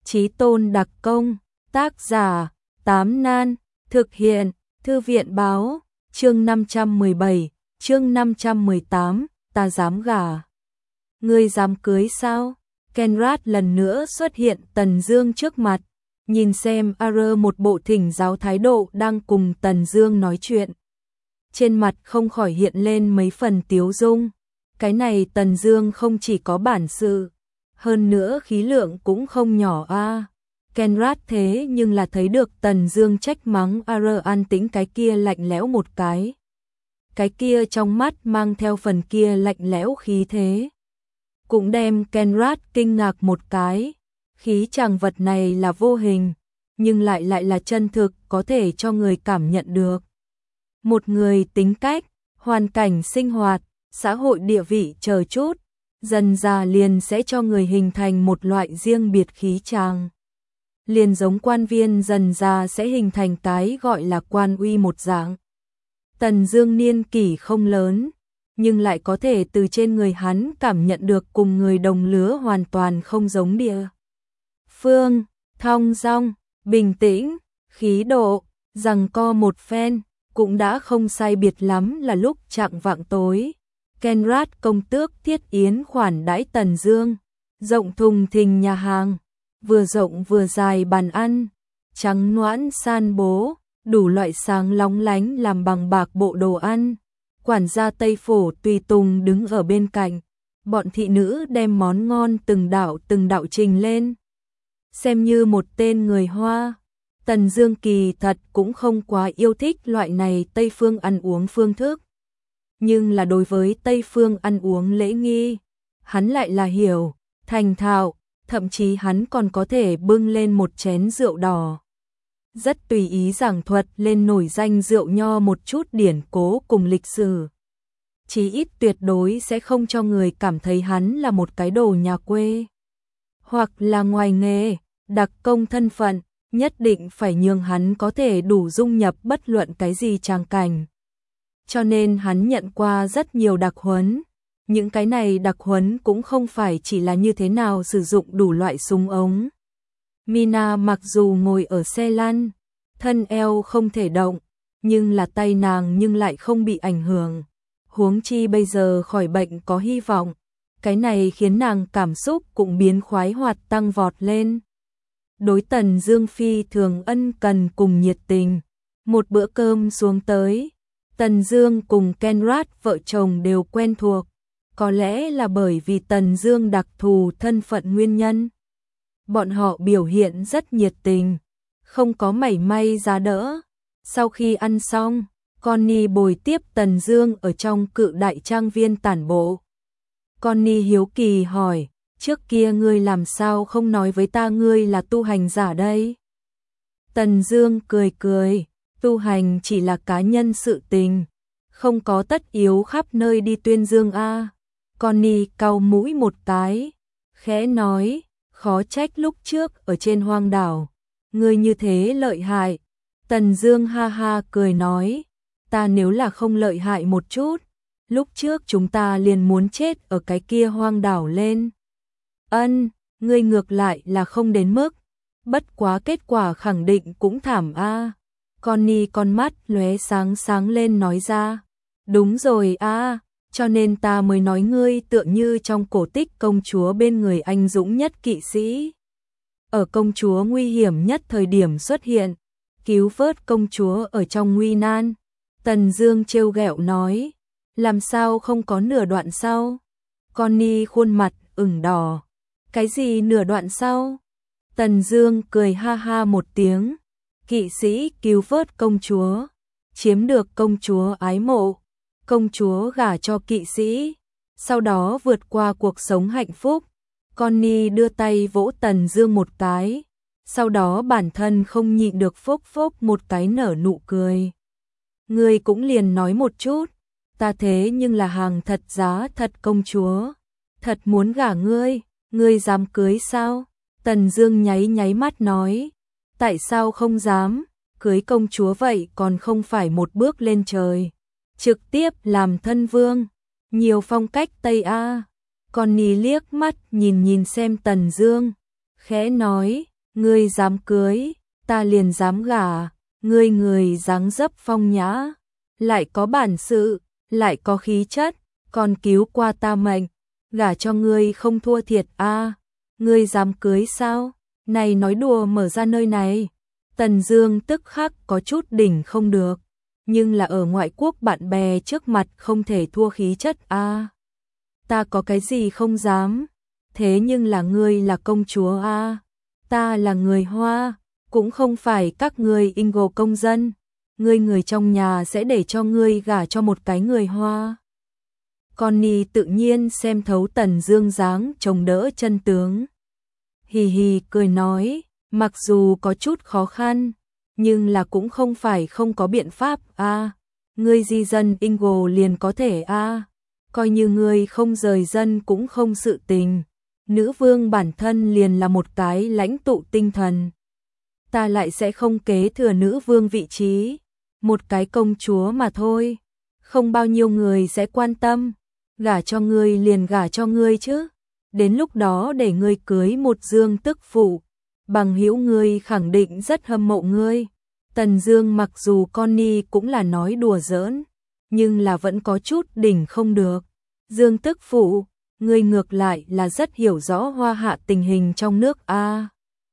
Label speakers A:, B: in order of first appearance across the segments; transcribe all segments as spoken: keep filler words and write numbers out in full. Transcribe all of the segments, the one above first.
A: Chí tôn đặc công, tác giả, Tám Nan, thực hiện, Thư viện báo, chương năm trăm mười bảy, chương năm trăm mười tám, ta dám gả. Ngươi dám cưới sao? Kenrat lần nữa xuất hiện Tần Dương trước mặt, nhìn xem Ar một bộ thỉnh giáo thái độ đang cùng Tần Dương nói chuyện. Trên mặt không khỏi hiện lên mấy phần tiếu dung. Cái này Tần Dương không chỉ có bản sự, hơn nữa khí lượng cũng không nhỏ a. À. Kenrat thế nhưng là thấy được Tần Dương trách mắng Ar an tĩnh cái kia lạnh lẽo một cái. Cái kia trong mắt mang theo phần kia lạnh lẽo khí thế. Cũng đem Kenrat kinh ngạc một cái. Khí chàng vật này là vô hình, nhưng lại lại là chân thực, có thể cho người cảm nhận được. Một người tính cách, hoàn cảnh sinh hoạt, xã hội địa vị chờ chút, dần dà liền sẽ cho người hình thành một loại riêng biệt khí chàng. Liền giống quan viên dần dà sẽ hình thành cái gọi là quan uy một dạng. Tần Dương niên kỷ không lớn, nhưng lại có thể từ trên người hắn cảm nhận được cùng người đồng lứa hoàn toàn không giống địa phương, thong dong, bình tĩnh, khí độ, giằng co một phen, cũng đã không sai biệt lắm là lúc chạng vạng tối. Kenrat công tước thiết yến khoản đãi Tần Dương, rộng thùng thình nhà hàng, vừa rộng vừa dài bàn ăn, trắng noãn san bố, đủ loại sáng lóng lánh làm bằng bạc bộ đồ ăn. Quản gia Tây Phổ tùy tùng đứng ở bên cạnh, bọn thị nữ đem món ngon từng đạo từng đạo trình lên. Xem như một tên người Hoa, Tần Dương kỳ thật cũng không quá yêu thích loại này Tây phương ăn uống phương thức. Nhưng là đối với Tây phương ăn uống lễ nghi, hắn lại là hiểu, thành thạo, thậm chí hắn còn có thể bưng lên một chén rượu đỏ. Rất tùy ý giảng thuật lên nổi danh rượu nho một chút điển cố cùng lịch sử. Chí ít tuyệt đối sẽ không cho người cảm thấy hắn là một cái đồ nhà quê. Hoặc là ngoài nghề, đặc công thân phận, nhất định phải nhường hắn có thể đủ dung nhập bất luận cái gì tràng cảnh. Cho nên hắn nhận qua rất nhiều đặc huấn. Những cái này đặc huấn cũng không phải chỉ là như thế nào sử dụng đủ loại súng ống. Mina mặc dù ngồi ở xe lăn, thân eo không thể động, nhưng là tay nàng nhưng lại không bị ảnh hưởng. Huống chi bây giờ khỏi bệnh có hy vọng, cái này khiến nàng cảm xúc cũng biến khoái hoạt tăng vọt lên. Đối Tần Dương phi thường ân cần cùng nhiệt tình. Một bữa cơm xuống tới, Tần Dương cùng Kenrat vợ chồng đều quen thuộc, có lẽ là bởi vì Tần Dương đặc thù thân phận nguyên nhân. Bọn họ biểu hiện rất nhiệt tình, không có mảy may giá đỡ. Sau khi ăn xong, Connie bồi tiếp Tần Dương ở trong cự đại trang viên tản bộ. Connie hiếu kỳ hỏi, trước kia ngươi làm sao không nói với ta ngươi là tu hành giả đây? Tần Dương cười cười, tu hành chỉ là cá nhân sự tình, không có tất yếu khắp nơi đi tuyên dương a. Connie cau mũi một cái, khẽ nói, khó trách lúc trước ở trên hoang đảo, ngươi như thế lợi hại. Tần Dương ha ha cười nói, ta nếu là không lợi hại một chút, lúc trước chúng ta liền muốn chết ở cái kia hoang đảo lên. Ân, ngươi ngược lại là không đến mức, bất quá kết quả khẳng định cũng thảm a. À. Connie con mắt lóe sáng sáng lên nói ra, đúng rồi a, à, cho nên ta mới nói ngươi tựa như trong cổ tích công chúa bên người anh dũng nhất kỵ sĩ. Ở công chúa nguy hiểm nhất thời điểm xuất hiện, cứu vớt công chúa ở trong nguy nan. Tần Dương trêu ghẹo nói, làm sao không có nửa đoạn sau? Connie khuôn mặt ửng đỏ. Cái gì nửa đoạn sau? Tần Dương cười ha ha một tiếng, kỵ sĩ cứu vớt công chúa, chiếm được công chúa ái mộ, công chúa gả cho kỵ sĩ, sau đó vượt qua cuộc sống hạnh phúc. Connie đưa tay vỗ Tần Dương một cái, sau đó bản thân không nhịn được phốc phốc một cái nở nụ cười. Ngươi cũng liền nói một chút, ta thế nhưng là hàng thật giá thật công chúa, thật muốn gả ngươi, ngươi dám cưới sao? Tần Dương nháy nháy mắt nói, tại sao không dám, cưới công chúa vậy còn không phải một bước lên trời, trực tiếp làm thân vương, nhiều phong cách Tây A. Connie liếc mắt nhìn nhìn xem Tần Dương, khẽ nói, Ngươi dám cưới, ta liền dám gả, ngươi người dáng dấp phong nhã, lại có bản sự, lại có khí chất, còn cứu qua ta mệnh, gả cho ngươi không thua thiệt a. À, ngươi dám cưới sao? Này nói đùa mở ra nơi này. Tần Dương tức khắc có chút đỉnh không được, nhưng là ở ngoại quốc bạn bè trước mặt không thể thua khí chất a. À, ta có cái gì không dám, thế nhưng là ngươi là công chúa a. À, ta là người Hoa, cũng không phải các ngươi Ingo công dân, ngươi người trong nhà sẽ để cho ngươi gả cho một cái người Hoa. Connie tự nhiên xem thấu Tần Dương dáng chống đỡ chân tướng. Hì hì cười nói, mặc dù có chút khó khăn, nhưng là cũng không phải không có biện pháp a. À, ngươi di dân Ingo liền có thể a. À, coi như ngươi không rời dân cũng không sự tình. Nữ vương bản thân liền là một cái lãnh tụ tinh thần. Ta lại sẽ không kế thừa nữ vương vị trí, một cái công chúa mà thôi, không bao nhiêu người sẽ quan tâm, gả cho ngươi liền gả cho ngươi chứ, đến lúc đó để ngươi cưới một Dương tức phụ, bằng hữu ngươi khẳng định rất hâm mộ ngươi. Tần Dương mặc dù Connie cũng là nói đùa giỡn, nhưng là vẫn có chút đỉnh không được. Dương tức phụ, ngươi ngược lại là rất hiểu rõ Hoa Hạ tình hình trong nước a. À,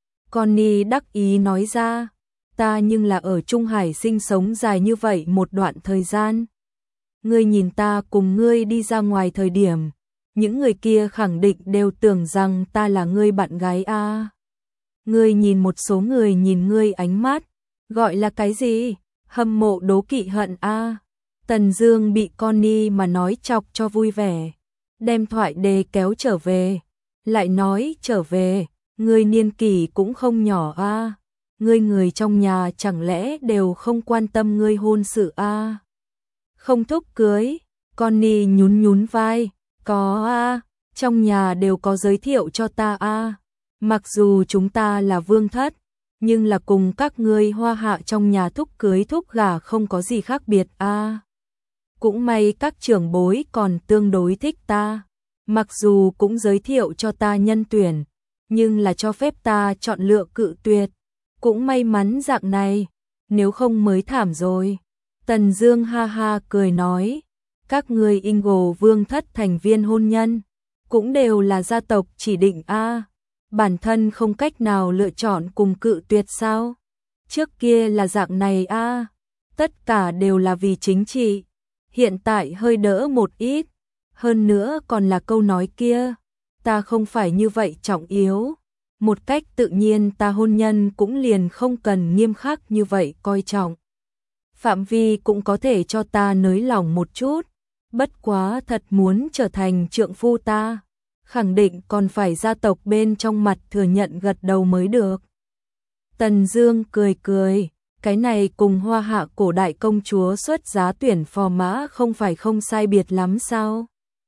A: Connie đắc ý nói ra, ta nhưng là ở Trung Hải sinh sống dài như vậy một đoạn thời gian. Ngươi nhìn ta cùng ngươi đi ra ngoài thời điểm, những người kia khẳng định đều tưởng rằng ta là ngươi bạn gái a. À, ngươi nhìn một số người nhìn ngươi ánh mắt, gọi là cái gì? Hâm mộ đố kỵ hận a. À, Tần Dương bị Connie mà nói chọc cho vui vẻ, đem thoại đề kéo trở về, lại nói trở về, ngươi niên kỷ cũng không nhỏ a, à, ngươi người trong nhà chẳng lẽ đều không quan tâm ngươi hôn sự a? À, không thúc cưới? Connie nhún nhún vai, có a, à, trong nhà đều có giới thiệu cho ta a. À, mặc dù chúng ta là vương thất, nhưng là cùng các ngươi Hoa Hạ trong nhà thúc cưới thúc gả không có gì khác biệt a. À, cũng may các trưởng bối còn tương đối thích ta, mặc dù cũng giới thiệu cho ta nhân tuyển, nhưng là cho phép ta chọn lựa cự tuyệt, cũng may mắn dạng này, nếu không mới thảm rồi. Tần Dương ha ha cười nói, các ngươi Ingo vương thất thành viên hôn nhân, cũng đều là gia tộc chỉ định a, à, bản thân không cách nào lựa chọn cùng cự tuyệt sao? Trước kia là dạng này a, à, tất cả đều là vì chính trị, hiện tại hơi đỡ một ít, hơn nữa còn là câu nói kia, ta không phải như vậy trọng yếu, một cách tự nhiên ta hôn nhân cũng liền không cần nghiêm khắc như vậy coi trọng. Phạm vi cũng có thể cho ta nới lỏng một chút, bất quá thật muốn trở thành trượng phu ta, khẳng định còn phải gia tộc bên trong mặt thừa nhận gật đầu mới được. Tần Dương cười cười, cái này cùng Hoa Hạ cổ đại công chúa xuất giá tuyển phò mã không phải không sai biệt lắm sao?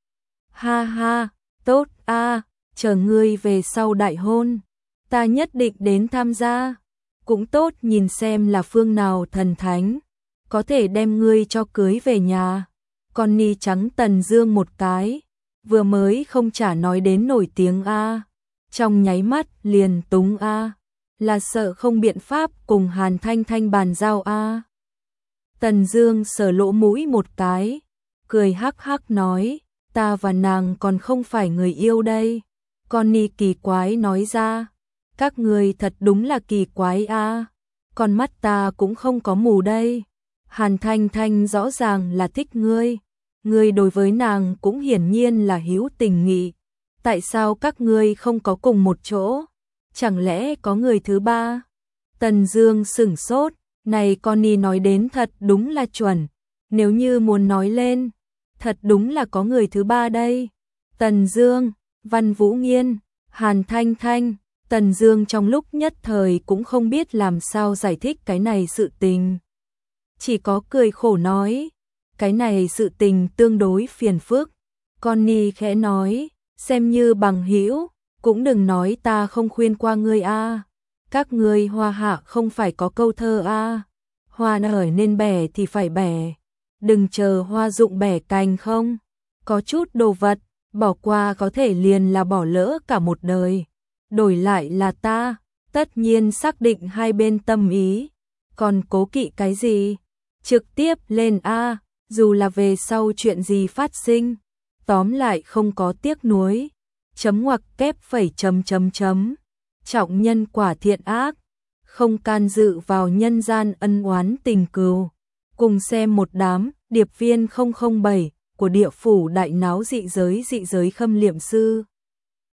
A: Ha ha, tốt a, à, chờ ngươi về sau đại hôn, ta nhất định đến tham gia, cũng tốt nhìn xem là phương nào thần thánh, có thể đem ngươi cho cưới về nhà. Connie trắng Tần Dương một cái, vừa mới không trả nói đến nổi tiếng a, trong nháy mắt liền túng a, là sợ không biện pháp cùng Hàn Thanh Thanh bàn giao a. Tần Dương sờ lỗ mũi một cái, cười hắc hắc nói, ta và nàng còn không phải người yêu đây. Connie kỳ quái nói ra, các ngươi thật đúng là kỳ quái a, con mắt ta cũng không có mù đây. Hàn Thanh Thanh rõ ràng là thích ngươi, ngươi đối với nàng cũng hiển nhiên là hữu tình nghị, tại sao các ngươi không có cùng một chỗ? Chẳng lẽ có người thứ ba? Tần Dương sững sốt, này Connie nói đến thật đúng là chuẩn, nếu như muốn nói lên, thật đúng là có người thứ ba đây. Tần Dương, Văn Vũ Nghiên, Hàn Thanh Thanh, Tần Dương trong lúc nhất thời cũng không biết làm sao giải thích cái này sự tình. Chỉ có cười khổ nói, cái này sự tình tương đối phiền phức. Connie khẽ nói, xem như bằng hữu, cũng đừng nói ta không khuyên qua ngươi a. Các ngươi Hoa Hạ không phải có câu thơ a, hoa nở nên bẻ thì phải bẻ, đừng chờ hoa rụng bẻ cành không? Có chút đồ vật, bỏ qua có thể liền là bỏ lỡ cả một đời, đổi lại là ta, Tất nhiên xác định hai bên tâm ý, còn cố kỵ cái gì? Trực tiếp lên A, dù là về sau chuyện gì phát sinh, tóm lại không có tiếc nuối. Chấm ngoặc kép phẩy chấm chấm chấm. Trọng nhân quả thiện ác, không can dự vào nhân gian ân oán tình cừu. Cùng xem một đám điệp viên không không bảy của địa phủ đại náo dị giới dị giới khâm liệm sư.